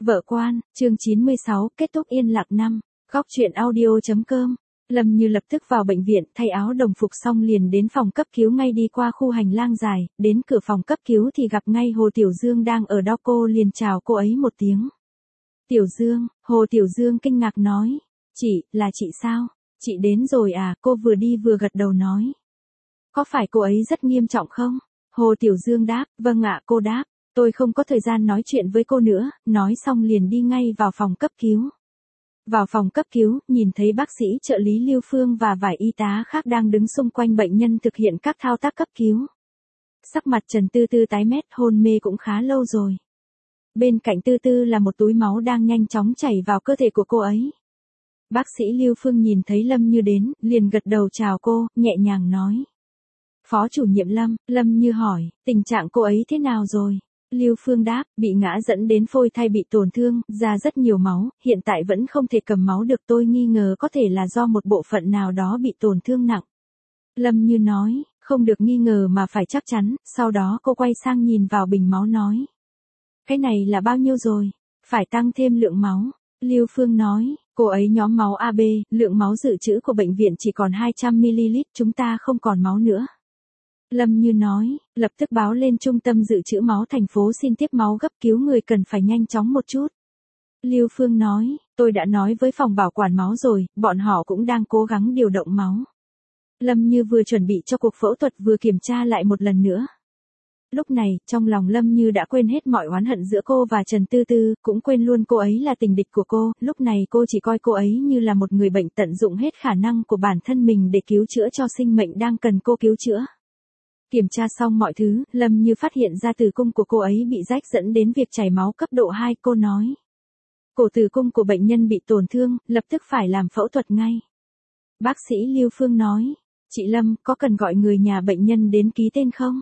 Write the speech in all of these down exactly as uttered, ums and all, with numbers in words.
Vợ quan, chương chín mươi sáu, kết thúc yên lặng năm. Góc truyện audio.com. Lâm Như lập tức vào bệnh viện, thay áo đồng phục xong liền đến phòng cấp cứu, ngay đi qua khu hành lang dài, đến cửa phòng cấp cứu thì gặp ngay Hồ Tiểu Dương đang ở đó, cô liền chào cô ấy một tiếng. Tiểu Dương, Hồ Tiểu Dương kinh ngạc nói. Chị, là chị sao? Chị đến rồi à? Cô vừa đi vừa gật đầu nói. Có phải cô ấy rất nghiêm trọng không? Hồ Tiểu Dương đáp, vâng ạ. Cô đáp, tôi không có thời gian nói chuyện với cô nữa, nói xong liền đi ngay vào phòng cấp cứu. Vào phòng cấp cứu, nhìn thấy bác sĩ trợ lý Lưu Phương và vài y tá khác đang đứng xung quanh bệnh nhân thực hiện các thao tác cấp cứu. Sắc mặt Trần Tư Tư tái mét, hôn mê cũng khá lâu rồi. Bên cạnh Tư Tư là một túi máu đang nhanh chóng chảy vào cơ thể của cô ấy. Bác sĩ Lưu Phương nhìn thấy Lâm Như đến, liền gật đầu chào cô, nhẹ nhàng nói. Phó chủ nhiệm Lâm, Lâm Như hỏi, tình trạng cô ấy thế nào rồi? Lưu Phương đáp, bị ngã dẫn đến phôi thai bị tổn thương, ra rất nhiều máu, hiện tại vẫn không thể cầm máu được, tôi nghi ngờ có thể là do một bộ phận nào đó bị tổn thương nặng. Lâm Như nói, không được nghi ngờ mà phải chắc chắn, sau đó cô quay sang nhìn vào bình máu nói. Cái này là bao nhiêu rồi? Phải tăng thêm lượng máu. Lưu Phương nói, cô ấy nhóm máu a bê, lượng máu dự trữ của bệnh viện chỉ còn hai trăm mi li lít, chúng ta không còn máu nữa. Lâm Như nói, lập tức báo lên trung tâm dự trữ máu thành phố xin tiếp máu gấp, cứu người cần phải nhanh chóng một chút. Lưu Phương nói, tôi đã nói với phòng bảo quản máu rồi, bọn họ cũng đang cố gắng điều động máu. Lâm Như vừa chuẩn bị cho cuộc phẫu thuật vừa kiểm tra lại một lần nữa. Lúc này, trong lòng Lâm Như đã quên hết mọi oán hận giữa cô và Trần Tư Tư, cũng quên luôn cô ấy là tình địch của cô, lúc này cô chỉ coi cô ấy như là một người bệnh, tận dụng hết khả năng của bản thân mình để cứu chữa cho sinh mệnh đang cần cô cứu chữa. Kiểm tra xong mọi thứ, Lâm Như phát hiện ra tử cung của cô ấy bị rách dẫn đến việc chảy máu cấp độ hai, cô nói. Cổ tử cung của bệnh nhân bị tổn thương, lập tức phải làm phẫu thuật ngay. Bác sĩ Lưu Phương nói, chị Lâm, có cần gọi người nhà bệnh nhân đến ký tên không?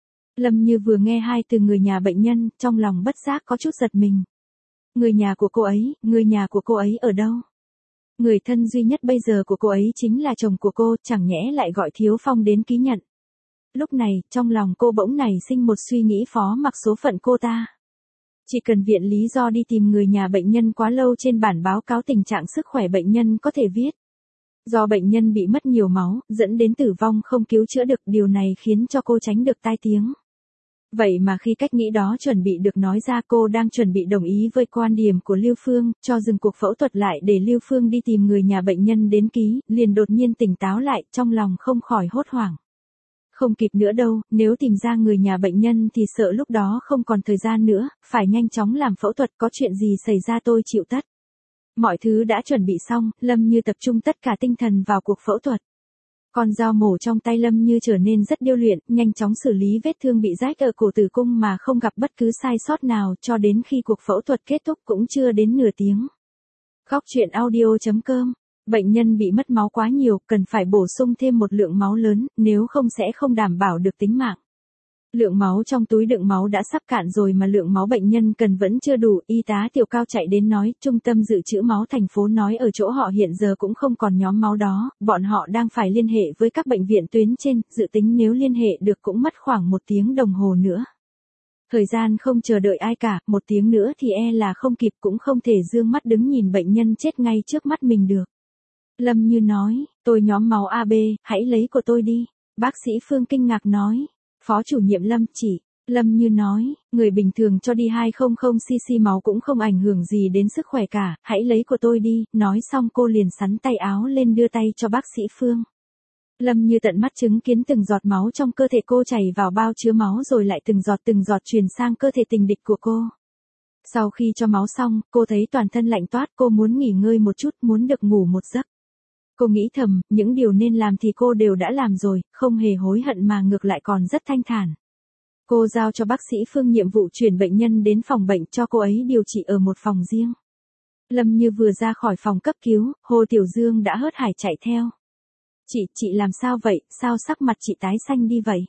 Lâm Như vừa nghe hai từ người nhà bệnh nhân, trong lòng bất giác có chút giật mình. Người nhà của cô ấy, người nhà của cô ấy ở đâu? Người thân duy nhất bây giờ của cô ấy chính là chồng của cô, chẳng nhẽ lại gọi Thiếu Phong đến ký nhận. Lúc này, trong lòng cô bỗng nảy sinh một suy nghĩ phó mặc số phận cô ta. Chỉ cần viện lý do đi tìm người nhà bệnh nhân quá lâu, trên bản báo cáo tình trạng sức khỏe bệnh nhân có thể viết. Do bệnh nhân bị mất nhiều máu, dẫn đến tử vong không cứu chữa được, điều này khiến cho cô tránh được tai tiếng. Vậy mà khi cách nghĩ đó chuẩn bị được nói ra, cô đang chuẩn bị đồng ý với quan điểm của Lưu Phương, cho dừng cuộc phẫu thuật lại để Lưu Phương đi tìm người nhà bệnh nhân đến ký, liền đột nhiên tỉnh táo lại, trong lòng không khỏi hốt hoảng. Không kịp nữa đâu, nếu tìm ra người nhà bệnh nhân thì sợ lúc đó không còn thời gian nữa, phải nhanh chóng làm phẫu thuật, có chuyện gì xảy ra tôi chịu tất. Mọi thứ đã chuẩn bị xong, Lâm Như tập trung tất cả tinh thần vào cuộc phẫu thuật. Con dao mổ trong tay Lâm Như trở nên rất điêu luyện, nhanh chóng xử lý vết thương bị rách ở cổ tử cung mà không gặp bất cứ sai sót nào, cho đến khi cuộc phẫu thuật kết thúc cũng chưa đến nửa tiếng. Góc truyện audio.com. Bệnh nhân bị mất máu quá nhiều, cần phải bổ sung thêm một lượng máu lớn, nếu không sẽ không đảm bảo được tính mạng. Lượng máu trong túi đựng máu đã sắp cạn rồi mà lượng máu bệnh nhân cần vẫn chưa đủ, y tá Tiểu Cao chạy đến nói, trung tâm dự trữ máu thành phố nói ở chỗ họ hiện giờ cũng không còn nhóm máu đó, bọn họ đang phải liên hệ với các bệnh viện tuyến trên, dự tính nếu liên hệ được cũng mất khoảng một tiếng đồng hồ nữa. Thời gian không chờ đợi ai cả, một tiếng nữa thì e là không kịp, cũng không thể dương mắt đứng nhìn bệnh nhân chết ngay trước mắt mình được. Lâm Như nói, tôi nhóm máu a bê, hãy lấy của tôi đi. Bác sĩ Phương kinh ngạc nói. Phó chủ nhiệm Lâm chỉ. Lâm Như nói, người bình thường cho đi hai trăm xê-xê máu cũng không ảnh hưởng gì đến sức khỏe cả, hãy lấy của tôi đi. Nói xong cô liền xắn tay áo lên đưa tay cho bác sĩ Phương. Lâm Như tận mắt chứng kiến từng giọt máu trong cơ thể cô chảy vào bao chứa máu rồi lại từng giọt từng giọt truyền sang cơ thể tình địch của cô. Sau khi cho máu xong, cô thấy toàn thân lạnh toát, cô muốn nghỉ ngơi một chút, muốn được ngủ một giấc. Cô nghĩ thầm, những điều nên làm thì cô đều đã làm rồi, không hề hối hận mà ngược lại còn rất thanh thản. Cô giao cho bác sĩ Phương nhiệm vụ chuyển bệnh nhân đến phòng bệnh cho cô ấy điều trị ở một phòng riêng. Lâm Như vừa ra khỏi phòng cấp cứu, Hồ Tiểu Dương đã hớt hải chạy theo. Chị, chị làm sao vậy, sao sắc mặt chị tái xanh đi vậy?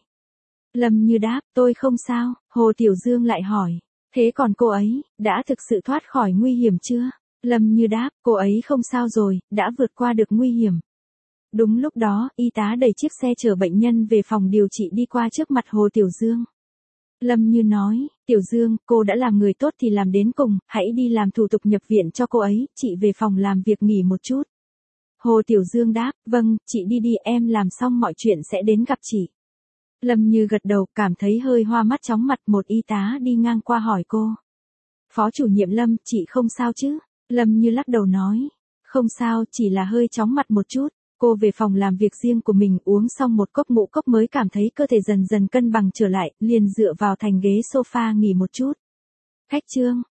Lâm Như đáp, tôi không sao. Hồ Tiểu Dương lại hỏi, thế còn cô ấy, đã thực sự thoát khỏi nguy hiểm chưa? Lâm Như đáp, cô ấy không sao rồi, đã vượt qua được nguy hiểm. Đúng lúc đó, y tá đẩy chiếc xe chở bệnh nhân về phòng điều trị đi qua trước mặt Hồ Tiểu Dương. Lâm Như nói, Tiểu Dương, cô đã làm người tốt thì làm đến cùng, hãy đi làm thủ tục nhập viện cho cô ấy, chị về phòng làm việc nghỉ một chút. Hồ Tiểu Dương đáp, vâng, chị đi đi, em làm xong mọi chuyện sẽ đến gặp chị. Lâm Như gật đầu, cảm thấy hơi hoa mắt chóng mặt, một y tá đi ngang qua hỏi cô. Phó chủ nhiệm Lâm, chị không sao chứ? Lâm Như lắc đầu nói, không sao, chỉ là hơi chóng mặt một chút. Cô về phòng làm việc riêng của mình, uống xong một cốc ngũ cốc mới cảm thấy cơ thể dần dần cân bằng trở lại, liền dựa vào thành ghế sofa nghỉ một chút. Khách trương.